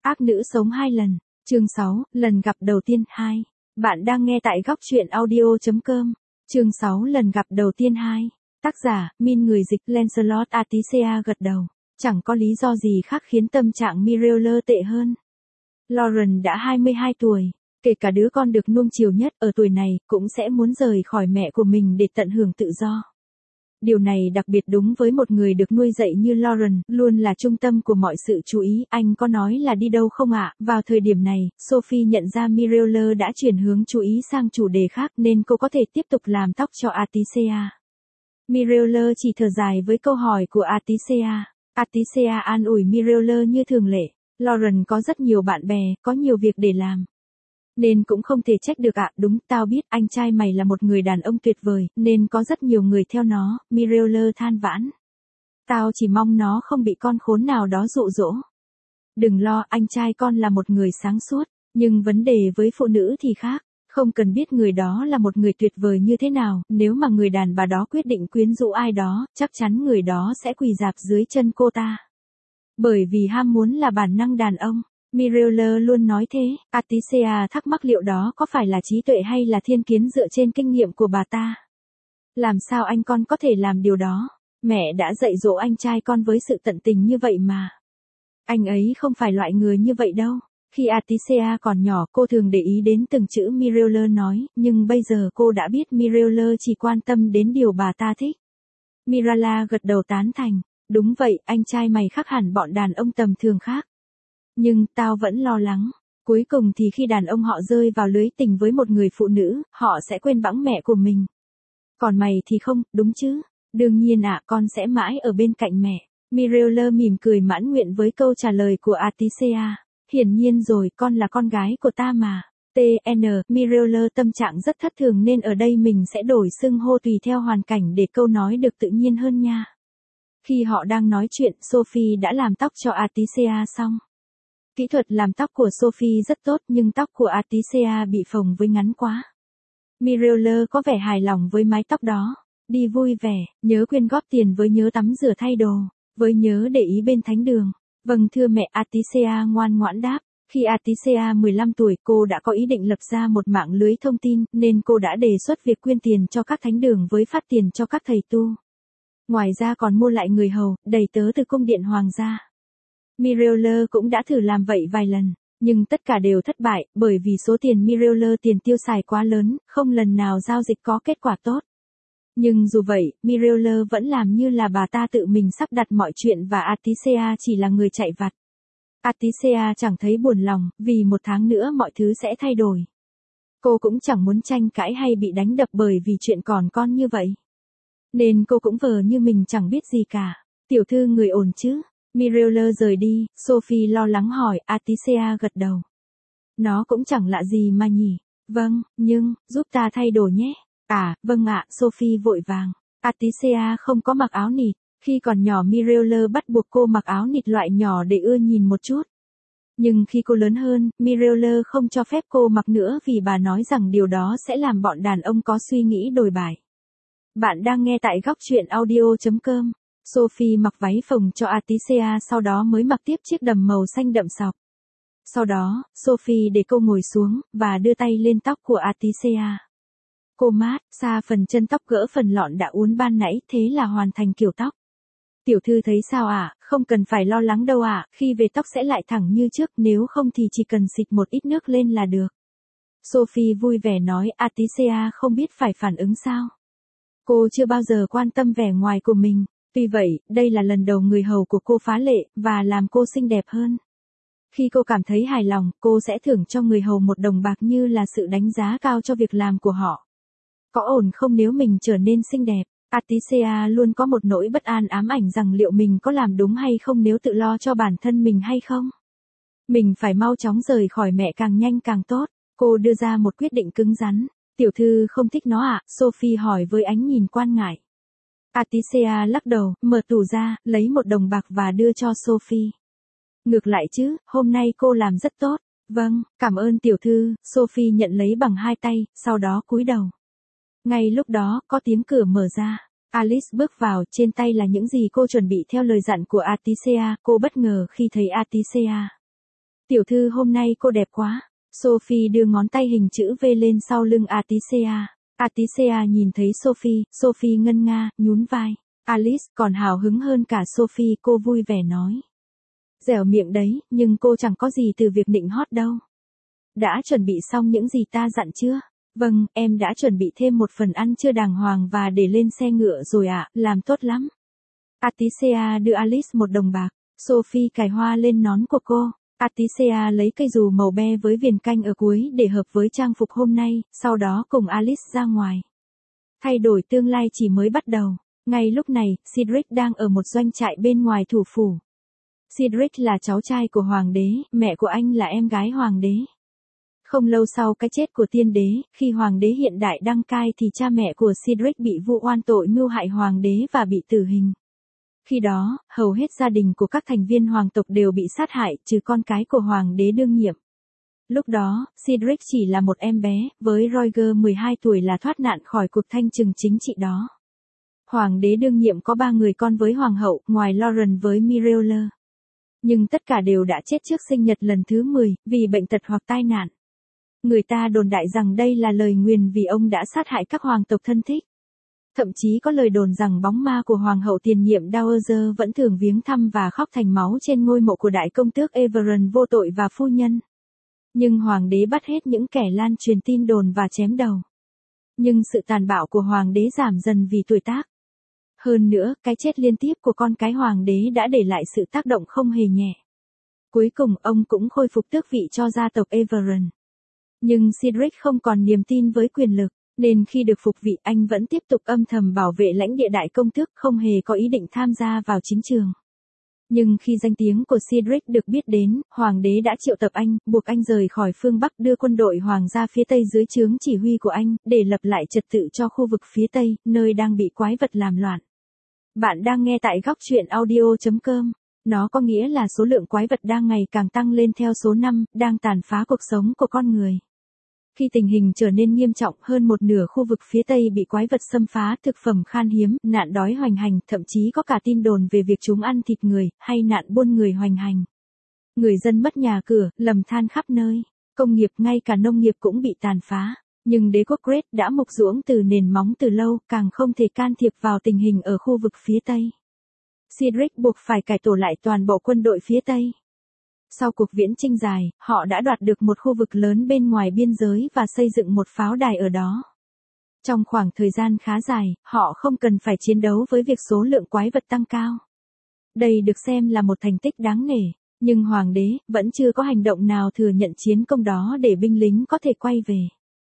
Ác nữ sống 2 lần. Chương 6, lần gặp đầu tiên 2. Bạn đang nghe tại góc truyện audio.com. Chương 6, lần gặp đầu tiên 2. Tác giả, Min người dịch Lancelot Atisea gật đầu. Chẳng có lý do gì khác khiến tâm trạng Mirella tệ hơn. Lauren đã 22 tuổi. Kể cả đứa con được nuông chiều nhất ở tuổi này, cũng sẽ muốn rời khỏi mẹ của mình để tận hưởng tự do. Điều này đặc biệt đúng với một người được nuôi dạy như Lauren, luôn là trung tâm của mọi sự chú ý. Anh có nói là đi đâu không ạ? Vào thời điểm này, Sophie nhận ra Mirella đã chuyển hướng chú ý sang chủ đề khác nên cô có thể tiếp tục làm tóc cho Atisea. Mirella chỉ thở dài với câu hỏi của Atisea. Atisea an ủi Mirella như thường lệ. Lauren có rất nhiều bạn bè, có nhiều việc để làm. Nên cũng không thể trách được ạ. Đúng, tao biết anh trai mày là một người đàn ông tuyệt vời, nên có rất nhiều người theo nó, Mirella than vãn. Tao chỉ mong nó không bị con khốn nào đó dụ dỗ. Đừng lo, anh trai con là một người sáng suốt, nhưng vấn đề với phụ nữ thì khác. Không cần biết người đó là một người tuyệt vời như thế nào, nếu mà người đàn bà đó quyết định quyến rũ ai đó, chắc chắn người đó sẽ quỳ rạp dưới chân cô ta. Bởi vì ham muốn là bản năng đàn ông. Mirella luôn nói thế. Atisea thắc mắc liệu đó có phải là trí tuệ hay là thiên kiến dựa trên kinh nghiệm của bà ta. Làm sao anh con có thể làm điều đó? Mẹ đã dạy dỗ anh trai con với sự tận tình như vậy mà. Anh ấy không phải loại người như vậy đâu. Khi Atisea còn nhỏ cô thường để ý đến từng chữ Mirella nói, nhưng bây giờ cô đã biết Mirella chỉ quan tâm đến điều bà ta thích. Mirella gật đầu tán thành. Đúng vậy, anh trai mày khác hẳn bọn đàn ông tầm thường khác. Nhưng, tao vẫn lo lắng. Cuối cùng thì khi đàn ông họ rơi vào lưới tình với một người phụ nữ, họ sẽ quên bẵng mẹ của mình. Còn mày thì không, đúng chứ? Đương nhiên ạ, con sẽ mãi ở bên cạnh mẹ. Mirella mỉm cười mãn nguyện với câu trả lời của Atisea. Hiển nhiên rồi, con là con gái của ta mà. TN, Mirella tâm trạng rất thất thường nên ở đây mình sẽ đổi xưng hô tùy theo hoàn cảnh để câu nói được tự nhiên hơn nha. Khi họ đang nói chuyện, Sophie đã làm tóc cho Atisea xong. Kỹ thuật làm tóc của Sophie rất tốt nhưng tóc của Atisea bị phồng với ngắn quá. Mirella có vẻ hài lòng với mái tóc đó. Đi vui vẻ, nhớ quyên góp tiền với nhớ tắm rửa thay đồ, với nhớ để ý bên thánh đường. Vâng thưa mẹ, Atisea ngoan ngoãn đáp. Khi Atisea 15 tuổi cô đã có ý định lập ra một mạng lưới thông tin nên cô đã đề xuất việc quyên tiền cho các thánh đường với phát tiền cho các thầy tu. Ngoài ra còn mua lại người hầu, đầy tớ từ cung điện hoàng gia. Mirella cũng đã thử làm vậy vài lần, nhưng tất cả đều thất bại, bởi vì số tiền Mirella tiền tiêu xài quá lớn, không lần nào giao dịch có kết quả tốt. Nhưng dù vậy, Mirella vẫn làm như là bà ta tự mình sắp đặt mọi chuyện và Atisea chỉ là người chạy vặt. Atisea chẳng thấy buồn lòng, vì 1 tháng nữa mọi thứ sẽ thay đổi. Cô cũng chẳng muốn tranh cãi hay bị đánh đập bởi vì chuyện còn con như vậy. Nên cô cũng vờ như mình chẳng biết gì cả. Tiểu thư người ổn chứ? Mirella rời đi, Sophie lo lắng hỏi, Atisea gật đầu. Nó cũng chẳng lạ gì mà nhỉ. Vâng, nhưng, giúp ta thay đồ nhé. À, vâng ạ, Sophie vội vàng. Atisea không có mặc áo nịt. Khi còn nhỏ Mirella bắt buộc cô mặc áo nịt loại nhỏ để ưa nhìn một chút. Nhưng khi cô lớn hơn, Mirella không cho phép cô mặc nữa vì bà nói rằng điều đó sẽ làm bọn đàn ông có suy nghĩ đồi bại. Bạn đang nghe tại góc truyện audio.com. Sophie mặc váy phồng cho Atisea sau đó mới mặc tiếp chiếc đầm màu xanh đậm sọc. Sau đó, Sophie để cô ngồi xuống, và đưa tay lên tóc của Atisea. Cô mát, xa phần chân tóc gỡ phần lọn đã uốn ban nãy, thế là hoàn thành kiểu tóc. Tiểu thư thấy sao ạ? Không cần phải lo lắng đâu ạ, khi về tóc sẽ lại thẳng như trước, nếu không thì chỉ cần xịt một ít nước lên là được. Sophie vui vẻ nói, Atisea không biết phải phản ứng sao. Cô chưa bao giờ quan tâm vẻ ngoài của mình. Tuy vậy, đây là lần đầu người hầu của cô phá lệ, và làm cô xinh đẹp hơn. Khi cô cảm thấy hài lòng, cô sẽ thưởng cho người hầu 1 đồng bạc như là sự đánh giá cao cho việc làm của họ. Có ổn không nếu mình trở nên xinh đẹp? Atisea luôn có một nỗi bất an ám ảnh rằng liệu mình có làm đúng hay không nếu tự lo cho bản thân mình hay không. Mình phải mau chóng rời khỏi mẹ càng nhanh càng tốt. Cô đưa ra một quyết định cứng rắn. Tiểu thư không thích nó ạ? Sophie hỏi với ánh nhìn quan ngại. Atisea lắc đầu, mở tủ ra, lấy 1 đồng bạc và đưa cho Sophie. Ngược lại chứ, hôm nay cô làm rất tốt. Vâng, cảm ơn tiểu thư. Sophie nhận lấy bằng 2 tay, sau đó cúi đầu. Ngay lúc đó, có tiếng cửa mở ra. Alice bước vào, trên tay là những gì cô chuẩn bị theo lời dặn của Atisea. Cô bất ngờ khi thấy Atisea. Tiểu thư hôm nay cô đẹp quá. Sophie đưa ngón tay hình chữ V lên sau lưng Atisea. Atisea nhìn thấy Sophie, Sophie ngân nga, nhún vai. Alice còn hào hứng hơn cả Sophie, cô vui vẻ nói. Dẻo miệng đấy, nhưng cô chẳng có gì từ việc nịnh hót đâu. Đã chuẩn bị xong những gì ta dặn chưa? Vâng, em đã chuẩn bị thêm một phần ăn trưa đàng hoàng và để lên xe ngựa rồi ạ, làm tốt lắm. Atisea đưa Alice một đồng bạc. Sophie cài hoa lên nón của cô. Atisea lấy cây dù màu be với viền canh ở cuối để hợp với trang phục hôm nay, sau đó cùng Alice ra ngoài. Thay đổi tương lai chỉ mới bắt đầu. Ngay lúc này, Cedric đang ở một doanh trại bên ngoài thủ phủ. Cedric là cháu trai của hoàng đế, mẹ của anh là em gái hoàng đế. Không lâu sau cái chết của tiên đế, khi hoàng đế hiện đại đăng cai thì cha mẹ của Cedric bị vu oan tội mưu hại hoàng đế và bị tử hình. Khi đó, hầu hết gia đình của các thành viên hoàng tộc đều bị sát hại, trừ con cái của hoàng đế đương nhiệm. Lúc đó, Cedric chỉ là một em bé, với Roger 12 tuổi là thoát nạn khỏi cuộc thanh trừng chính trị đó. Hoàng đế đương nhiệm có 3 người con với hoàng hậu, ngoài Lauren với Mireille. Nhưng tất cả đều đã chết trước sinh nhật lần thứ 10, vì bệnh tật hoặc tai nạn. Người ta đồn đại rằng đây là lời nguyền vì ông đã sát hại các hoàng tộc thân thích. Thậm chí có lời đồn rằng bóng ma của hoàng hậu tiền nhiệm Dowager vẫn thường viếng thăm và khóc thành máu trên ngôi mộ của đại công tước Everon vô tội và phu nhân. Nhưng hoàng đế bắt hết những kẻ lan truyền tin đồn và chém đầu. Nhưng sự tàn bạo của hoàng đế giảm dần vì tuổi tác. Hơn nữa, cái chết liên tiếp của con cái hoàng đế đã để lại sự tác động không hề nhẹ. Cuối cùng ông cũng khôi phục tước vị cho gia tộc Everon. Nhưng Cedric không còn niềm tin với quyền lực, nên khi được phục vị anh vẫn tiếp tục âm thầm bảo vệ lãnh địa đại công tước, không hề có ý định tham gia vào chính trường. Nhưng khi danh tiếng của Cedric được biết đến, hoàng đế đã triệu tập anh, buộc anh rời khỏi phương Bắc, đưa quân đội hoàng gia phía Tây dưới trướng chỉ huy của anh, để lập lại trật tự cho khu vực phía Tây, nơi đang bị quái vật làm loạn. Bạn đang nghe tại góc truyện audio.com. Nó có nghĩa là số lượng quái vật đang ngày càng tăng lên theo số năm, đang tàn phá cuộc sống của con người. Khi tình hình trở nên nghiêm trọng, hơn một nửa khu vực phía Tây bị quái vật xâm phá, thực phẩm khan hiếm, nạn đói hoành hành, thậm chí có cả tin đồn về việc chúng ăn thịt người, hay nạn buôn người hoành hành. Người dân mất nhà cửa, lầm than khắp nơi, công nghiệp ngay cả nông nghiệp cũng bị tàn phá. Nhưng đế quốc Great đã mục ruỗng từ nền móng từ lâu, càng không thể can thiệp vào tình hình ở khu vực phía Tây. Cedric buộc phải cải tổ lại toàn bộ quân đội phía Tây. Sau cuộc viễn chinh dài, họ đã đoạt được một khu vực lớn bên ngoài biên giới và xây dựng một pháo đài ở đó. Trong khoảng thời gian khá dài, họ không cần phải chiến đấu với việc số lượng quái vật tăng cao. Đây được xem là một thành tích đáng nể, nhưng hoàng đế vẫn chưa có hành động nào thừa nhận chiến công đó để binh lính có thể quay về.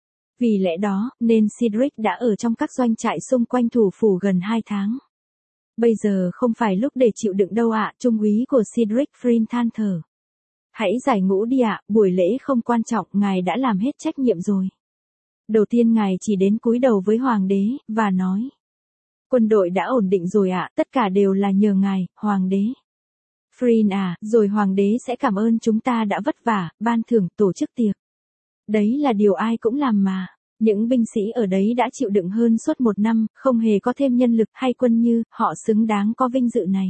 Vì lẽ đó, nên Cedric đã ở trong các doanh trại xung quanh thủ phủ gần 2 tháng. Bây giờ không phải lúc để chịu đựng đâu ạ, trung úy của Cedric Flynn than thở. Hãy giải ngũ đi ạ, buổi lễ không quan trọng, ngài đã làm hết trách nhiệm rồi. Đầu tiên ngài chỉ đến cúi đầu với hoàng đế, và nói. Quân đội đã ổn định rồi ạ, tất cả đều là nhờ ngài, hoàng đế. Flynn à, rồi hoàng đế sẽ cảm ơn chúng ta đã vất vả, ban thưởng, tổ chức tiệc. Đấy là điều ai cũng làm mà. Những binh sĩ ở đấy đã chịu đựng hơn suốt 1 năm, không hề có thêm nhân lực hay quân như, họ xứng đáng có vinh dự này.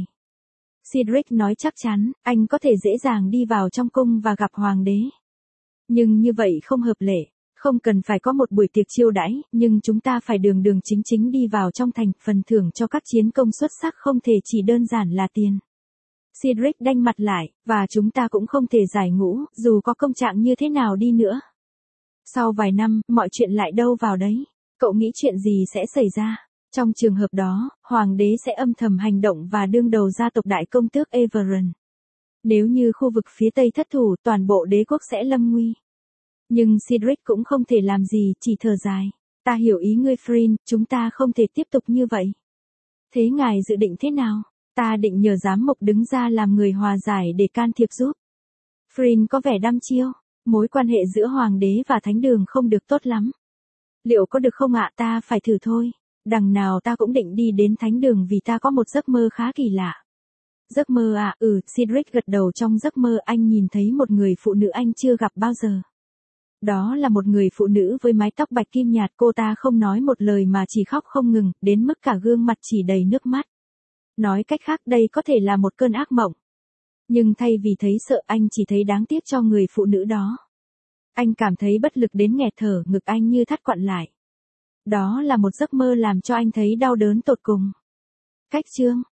Cedric nói chắc chắn, anh có thể dễ dàng đi vào trong cung và gặp hoàng đế. Nhưng như vậy không hợp lệ, không cần phải có một buổi tiệc chiêu đãi, nhưng chúng ta phải đường đường chính chính đi vào trong thành, phần thưởng cho các chiến công xuất sắc không thể chỉ đơn giản là tiền. Cedric đanh mặt lại, và chúng ta cũng không thể giải ngũ, dù có công trạng như thế nào đi nữa. Sau vài năm, mọi chuyện lại đâu vào đấy. Cậu nghĩ chuyện gì sẽ xảy ra? Trong trường hợp đó, hoàng đế sẽ âm thầm hành động và đương đầu gia tộc đại công tước Everon. Nếu như khu vực phía Tây thất thủ, toàn bộ đế quốc sẽ lâm nguy. Nhưng Cedric cũng không thể làm gì, chỉ thở dài. Ta hiểu ý ngươi Flynn, chúng ta không thể tiếp tục như vậy. Thế ngài dự định thế nào? Ta định nhờ giám mục đứng ra làm người hòa giải để can thiệp giúp. Flynn có vẻ đăm chiêu. Mối quan hệ giữa hoàng đế và thánh đường không được tốt lắm. Liệu có được không ạ? Ta phải thử thôi. Đằng nào ta cũng định đi đến thánh đường vì ta có một giấc mơ khá kỳ lạ. Giấc mơ à? Cedric gật đầu. Trong giấc mơ anh nhìn thấy một người phụ nữ anh chưa gặp bao giờ. Đó là một người phụ nữ với mái tóc bạch kim nhạt, cô ta không nói một lời mà chỉ khóc không ngừng, đến mức cả gương mặt chỉ đầy nước mắt. Nói cách khác đây có thể là một cơn ác mộng. Nhưng thay vì thấy sợ anh chỉ thấy đáng tiếc cho người phụ nữ đó. Anh cảm thấy bất lực đến nghẹt thở, ngực anh như thắt quặn lại. Đó là một giấc mơ làm cho anh thấy đau đớn tột cùng. Cách chương